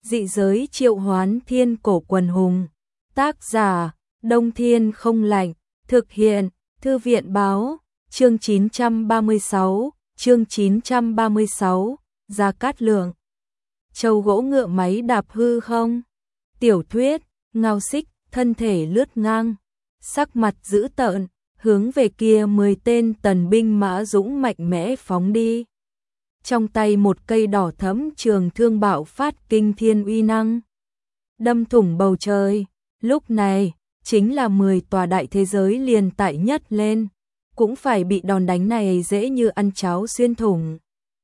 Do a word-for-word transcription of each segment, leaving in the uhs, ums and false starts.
Dị giới triệu hoán thiên cổ quần hùng. Tác giả, Đông Thiên Không Lạnh. Thực hiện, Thư viện Báo. Chương chín trăm ba mươi sáu, chương chín trăm ba mươi sáu, Gia Cát Lượng. Châu gỗ ngựa máy đạp hư không? Tiểu thuyết, Ngao Xích, thân thể lướt ngang, sắc mặt dữ tợn, hướng về kia mười tên tần binh mã dũng mạnh mẽ phóng đi. Trong tay một cây đỏ thẫm trường thương bạo phát kinh thiên uy năng, đâm thủng bầu trời. Lúc này, chính là mười tòa đại thế giới liền tại nhất lên, cũng phải bị đòn đánh này dễ như ăn cháo xuyên thủng.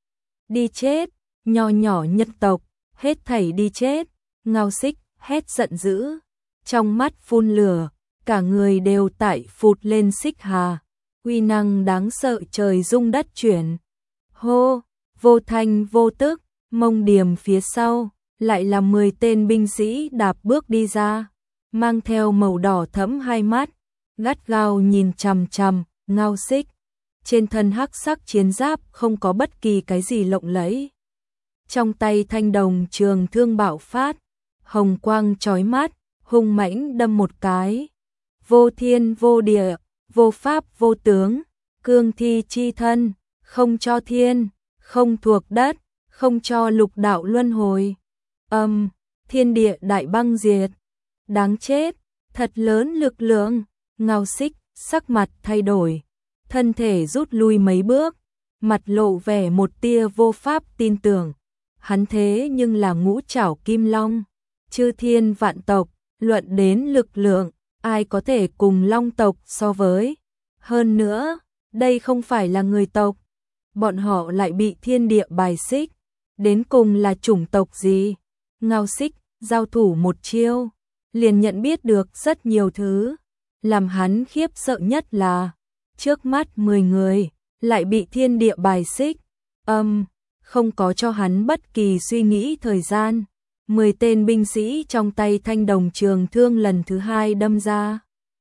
Đi chết, nho nhỏ nhân tộc, hết thảy đi chết. Ngao Xích hét giận dữ, trong mắt phun lửa, cả người đều tại phụt lên xích hà, uy năng đáng sợ trời rung đất chuyển. Hô, vô thanh vô tức, Mông Điềm phía sau, lại là mười tên binh sĩ đạp bước đi ra, mang theo màu đỏ thẫm hai mắt, gắt gao nhìn chằm chằm Ngao Xích. Trên thân hắc sắc chiến giáp không có bất kỳ cái gì lộng lẫy. Trong tay thanh đồng trường thương bạo phát, hồng quang chói mắt, hung mãnh đâm một cái. Vô thiên vô địa, vô pháp vô tướng, cương thi chi thân, không cho thiên, không thuộc đất, không cho lục đạo luân hồi. Âm, thiên địa đại băng diệt. Đáng chết, thật lớn lực lượng. Ngao Xích sắc mặt thay đổi, thân thể rút lui mấy bước, mặt lộ vẻ một tia vô pháp tin tưởng. Hắn thế nhưng là ngũ trảo kim long, chư thiên vạn tộc, luận đến lực lượng, ai có thể cùng long tộc so với. Hơn nữa, đây không phải là người tộc, bọn họ lại bị thiên địa bài xích, đến cùng là chủng tộc gì? Ngao Xích giao thủ một chiêu, liền nhận biết được rất nhiều thứ. Làm hắn khiếp sợ nhất là, trước mắt mười người, lại bị thiên địa bài xích. Âm, không có cho hắn bất kỳ suy nghĩ thời gian. Mười tên binh sĩ trong tay thanh đồng trường thương lần thứ hai đâm ra.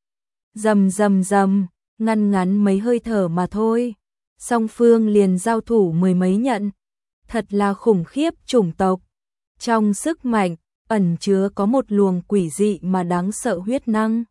Rầm rầm rầm, ngăn ngắn mấy hơi thở mà thôi. Song phương liền giao thủ mười mấy nhận. Thật là khủng khiếp chủng tộc. Trong sức mạnh, ẩn chứa có một luồng quỷ dị mà đáng sợ huyết năng.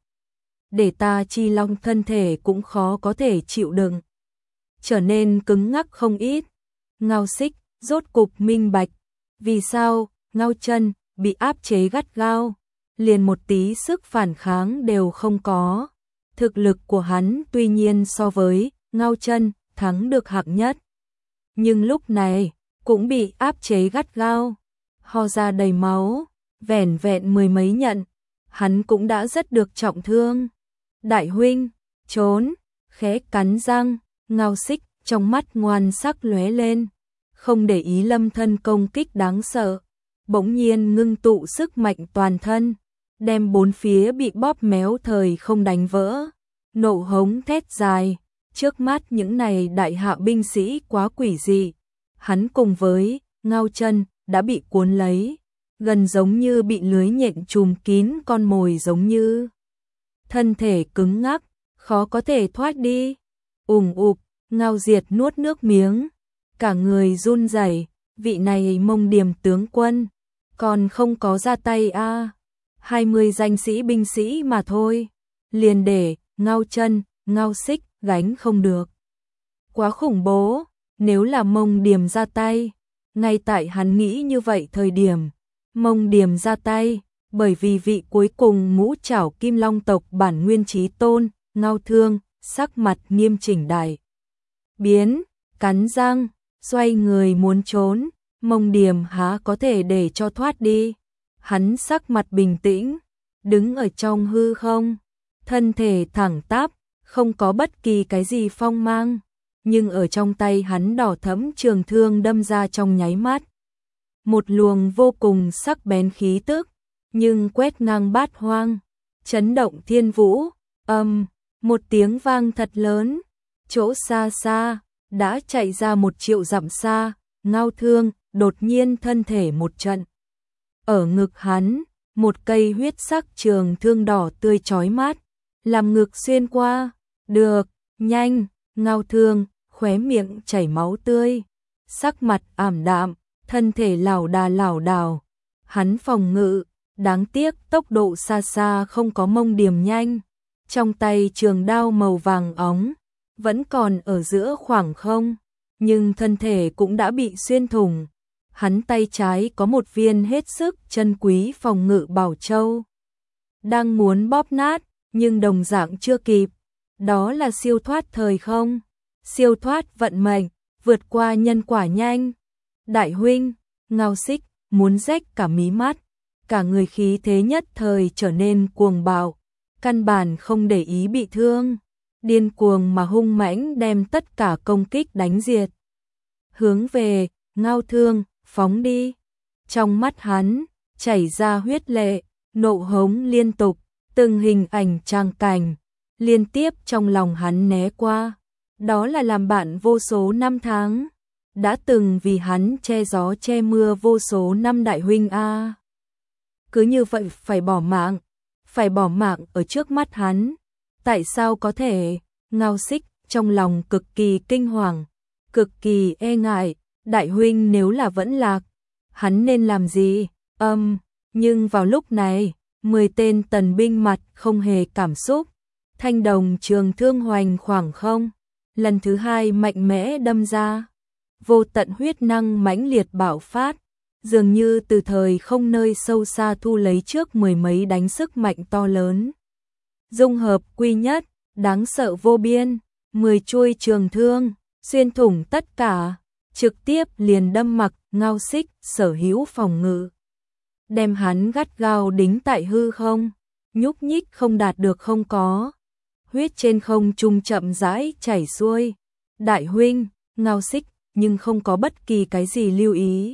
Để ta chi long thân thể cũng khó có thể chịu đựng. Trở nên cứng ngắc không ít. Ngao Xích rốt cục minh bạch. Vì sao Ngao Chân bị áp chế gắt gao, liền một tí sức phản kháng đều không có. Thực lực của hắn tuy nhiên so với Ngao Chân thắng được hạng nhất, nhưng lúc này cũng bị áp chế gắt gao, ho ra đầy máu, vẻn vẹn mười mấy nhận, hắn cũng đã rất được trọng thương. Đại huynh, trốn, khẽ cắn răng, Ngao Xích trong mắt ngoan sắc lóe lên, không để ý Lâm thân công kích đáng sợ, bỗng nhiên ngưng tụ sức mạnh toàn thân, đem bốn phía bị bóp méo thời không đánh vỡ, nộ hống thét dài. Trước mắt những này đại hạ binh sĩ quá quỷ dị, hắn cùng với Ngao Chân đã bị cuốn lấy, gần giống như bị lưới nhện trùm kín con mồi giống như. Thân thể cứng ngắc, khó có thể thoát đi. Ùng ục, Ngao Diệt nuốt nước miếng, cả người run rẩy, vị này Mông Điềm tướng quân, còn không có ra tay a, à. hai mươi danh sĩ binh sĩ mà thôi, liền để Ngao Chân, Ngao Xích gánh không được. Quá khủng bố, nếu là Mông Điềm ra tay, ngay tại hắn nghĩ như vậy thời điểm, Mông Điềm ra tay, bởi vì vị cuối cùng ngũ trảo kim long tộc bản nguyên chí tôn, Ngao Thương, sắc mặt nghiêm chỉnh đại biến, cắn răng, xoay người muốn trốn, Mông Điềm há có thể để cho thoát đi. Hắn sắc mặt bình tĩnh, đứng ở trong hư không, thân thể thẳng tắp, không có bất kỳ cái gì phong mang, nhưng ở trong tay hắn đỏ thẫm trường thương đâm ra trong nháy mắt. Một luồng vô cùng sắc bén khí tức, nhưng quét ngang bát hoang, chấn động thiên vũ. Âm, một tiếng vang thật lớn, chỗ xa xa, đã chạy ra một triệu dặm xa, Ngao Thương đột nhiên thân thể một trận. Ở ngực hắn, một cây huyết sắc trường thương đỏ tươi chói mắt, làm ngực xuyên qua. Được, nhanh, Ngao Thương, khóe miệng chảy máu tươi, sắc mặt ảm đạm, thân thể lảo đà lảo đảo. hắn phòng ngự, đáng tiếc tốc độ xa xa không có Mông Điềm nhanh. Trong tay trường đao màu vàng óng, vẫn còn ở giữa khoảng không, nhưng thân thể cũng đã bị xuyên thủng. Hắn tay trái có một viên hết sức chân quý phòng ngự bảo châu, đang muốn bóp nát, nhưng đồng dạng chưa kịp. Đó là siêu thoát thời không, siêu thoát vận mệnh, vượt qua nhân quả nhanh. Đại huynh, Ngao Xích muốn rách cả mí mắt, cả người khí thế nhất thời trở nên cuồng bạo, căn bản không để ý bị thương, điên cuồng mà hung mãnh đem tất cả công kích đánh diệt. Hướng về Ngao Thương, phóng đi. Trong mắt hắn chảy ra huyết lệ, nộ hống liên tục, từng hình ảnh trang cảnh liên tiếp trong lòng hắn né qua. Đó là làm bạn vô số năm tháng, đã từng vì hắn che gió che mưa vô số năm đại huynh a. Cứ như vậy phải bỏ mạng, phải bỏ mạng ở trước mắt hắn. Tại sao có thể? Ngao Xích trong lòng cực kỳ kinh hoàng, cực kỳ e ngại. Đại huynh nếu là vẫn lạc, hắn nên làm gì? Âm, um, nhưng vào lúc này, mười tên tần binh mặt không hề cảm xúc. Thanh đồng trường thương hoành khoảng không, lần thứ hai mạnh mẽ đâm ra. Vô tận huyết năng mãnh liệt bạo phát, dường như từ thời không nơi sâu xa thu lấy trước mười mấy đánh sức mạnh to lớn. Dung hợp quy nhất, đáng sợ vô biên, mười chuôi trường thương, xuyên thủng tất cả, trực tiếp liền đâm mặc Ngao Xích sở hữu phòng ngự. Đem hắn gắt gao đính tại hư không, nhúc nhích không đạt được không có. Huyết trên không trung chậm rãi chảy xuôi. Đại huynh, Ngao Xích, nhưng không có bất kỳ cái gì lưu ý.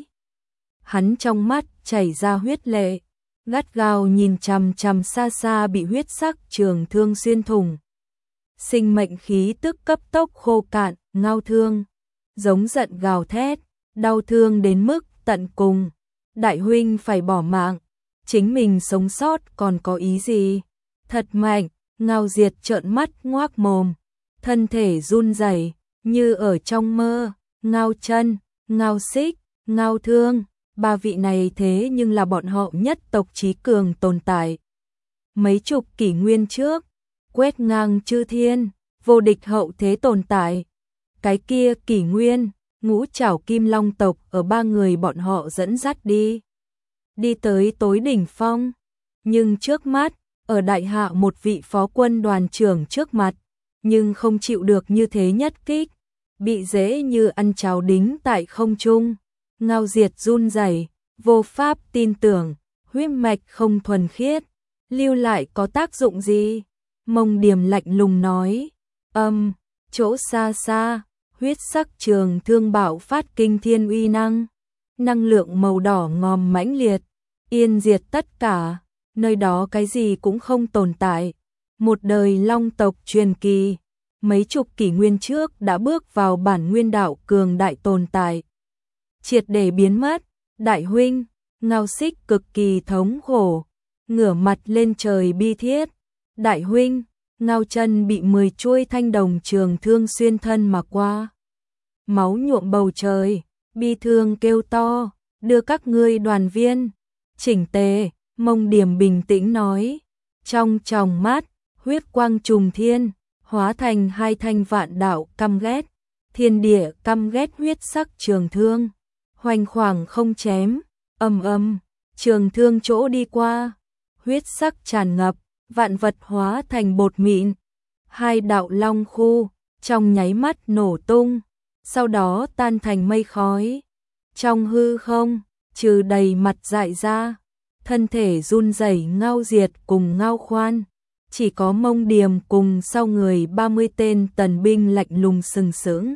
Hắn trong mắt chảy ra huyết lệ, gắt gao nhìn chằm chằm xa xa bị huyết sắc trường thương xuyên thủng. Sinh mệnh khí tức cấp tốc khô cạn, Ngao Thương giống giận gào thét, đau thương đến mức tận cùng. Đại huynh phải bỏ mạng, chính mình sống sót còn có ý gì? Thật mạnh. Ngao Diệt trợn mắt ngoác mồm, thân thể run rẩy như ở trong mơ. Ngao Chân, Ngao Xích, Ngao Thương, ba vị này thế nhưng là bọn họ nhất tộc trí cường tồn tại. Mấy chục kỷ nguyên trước, quét ngang chư thiên, vô địch hậu thế tồn tại. Cái kia kỷ nguyên, ngũ trảo kim long tộc ở ba người bọn họ dẫn dắt đi. Đi tới tối đỉnh phong, nhưng trước mắt, ở đại hạ một vị phó quân đoàn trưởng trước mặt, nhưng không chịu được như thế nhất kích, bị dễ như ăn cháo đính tại không trung. Ngao Diệt run rẩy, vô pháp tin tưởng, huyết mạch không thuần khiết, lưu lại có tác dụng gì? Mông Điềm lạnh lùng nói, âm, um, chỗ xa xa, huyết sắc trường thương bạo phát kinh thiên uy năng, năng lượng màu đỏ ngòm mãnh liệt, yên diệt tất cả. Nơi đó cái gì cũng không tồn tại. Một đời long tộc truyền kỳ, mấy chục kỷ nguyên trước đã bước vào bản nguyên đạo cường đại tồn tại. Triệt để biến mất. Đại huynh, Ngao Xích cực kỳ thống khổ, ngửa mặt lên trời bi thiết. Đại huynh, Ngao Chân bị mười chuôi thanh đồng trường thương xuyên thân mà qua. Máu nhuộm bầu trời, bi thương kêu to, đưa các ngươi đoàn viên chỉnh tề. Mông Điềm bình tĩnh nói, trong tròng mắt, huyết quang trùng thiên, hóa thành hai thanh vạn đạo căm ghét, thiên địa căm ghét huyết sắc trường thương, hoành khoảng không chém, ầm ầm, trường thương chỗ đi qua, huyết sắc tràn ngập, vạn vật hóa thành bột mịn, hai đạo long khu, trong nháy mắt nổ tung, sau đó tan thành mây khói. Trong hư không, trừ đầy mặt dại ra, thân thể run rẩy Ngao Diệt cùng Ngao Khoan, chỉ có Mông Điềm cùng sau người ba mươi tên tần binh lạnh lùng sừng sững.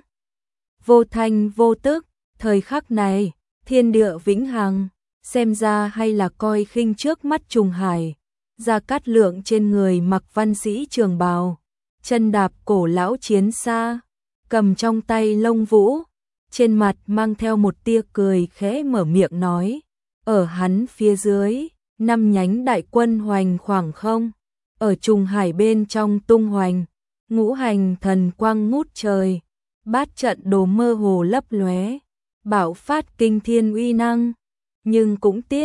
Vô thanh vô tức, thời khắc này, thiên địa vĩnh hằng, xem ra hay là coi khinh trước mắt Trùng Hải. Gia Cát Lượng trên người mặc văn sĩ trường bào, chân đạp cổ lão chiến xa, cầm trong tay lông vũ, trên mặt mang theo một tia cười khẽ mở miệng nói. Ở hắn phía dưới, năm nhánh đại quân hoành khoảng không, ở Trùng Hải bên trong tung hoành, ngũ hành thần quang ngút trời, bát trận đồ mơ hồ lấp lóe, bạo phát kinh thiên uy năng. Nhưng cũng tiếc,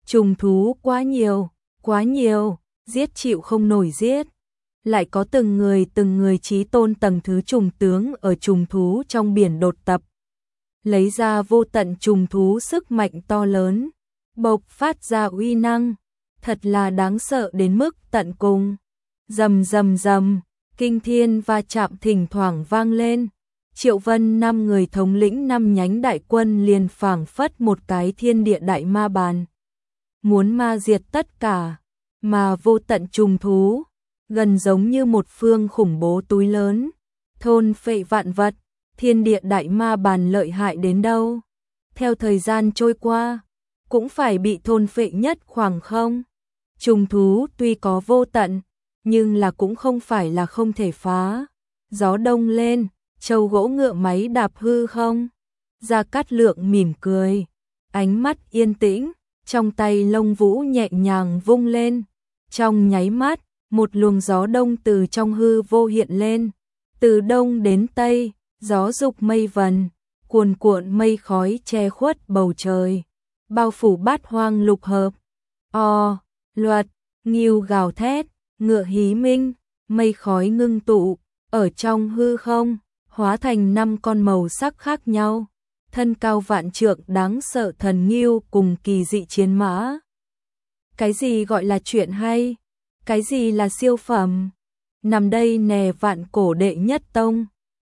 Trùng thú quá nhiều, quá nhiều, giết chịu không nổi giết. Lại có từng người từng người chí tôn tầng thứ trùng tướng ở trùng thú trong biển đột tập. Lấy ra vô tận trùng thú sức mạnh to lớn, bộc phát ra uy năng, thật là đáng sợ đến mức tận cùng. Rầm rầm rầm, kinh thiên va chạm thỉnh thoảng vang lên. Triệu Vân năm người thống lĩnh năm nhánh đại quân liền phảng phất một cái thiên địa đại ma bàn. Muốn ma diệt tất cả, mà vô tận trùng thú, gần giống như một phương khủng bố túi lớn, thôn phệ vạn vật, thiên địa đại ma bàn lợi hại đến đâu. Theo thời gian trôi qua, cũng phải bị thôn phệ nhất khoảng không. Trùng thú tuy có vô tận, nhưng là cũng không phải là không thể phá. Gió đông lên, châu gỗ ngựa máy đạp hư không. Gia Cát Lượng mỉm cười, ánh mắt yên tĩnh, trong tay lông vũ nhẹ nhàng vung lên. Trong nháy mắt, một luồng gió đông từ trong hư vô hiện lên. Từ đông đến tây, gió dục mây vần, cuồn cuộn mây khói che khuất bầu trời, bao phủ bát hoang lục hợp. O, luật, ngưu gào thét, ngựa hí minh, mây khói ngưng tụ, ở trong hư không, hóa thành năm con màu sắc khác nhau. Thân cao vạn trượng đáng sợ thần ngưu cùng kỳ dị chiến mã. Cái gì gọi là chuyện hay? Cái gì là siêu phẩm? Nằm đây nè vạn cổ đệ nhất tông.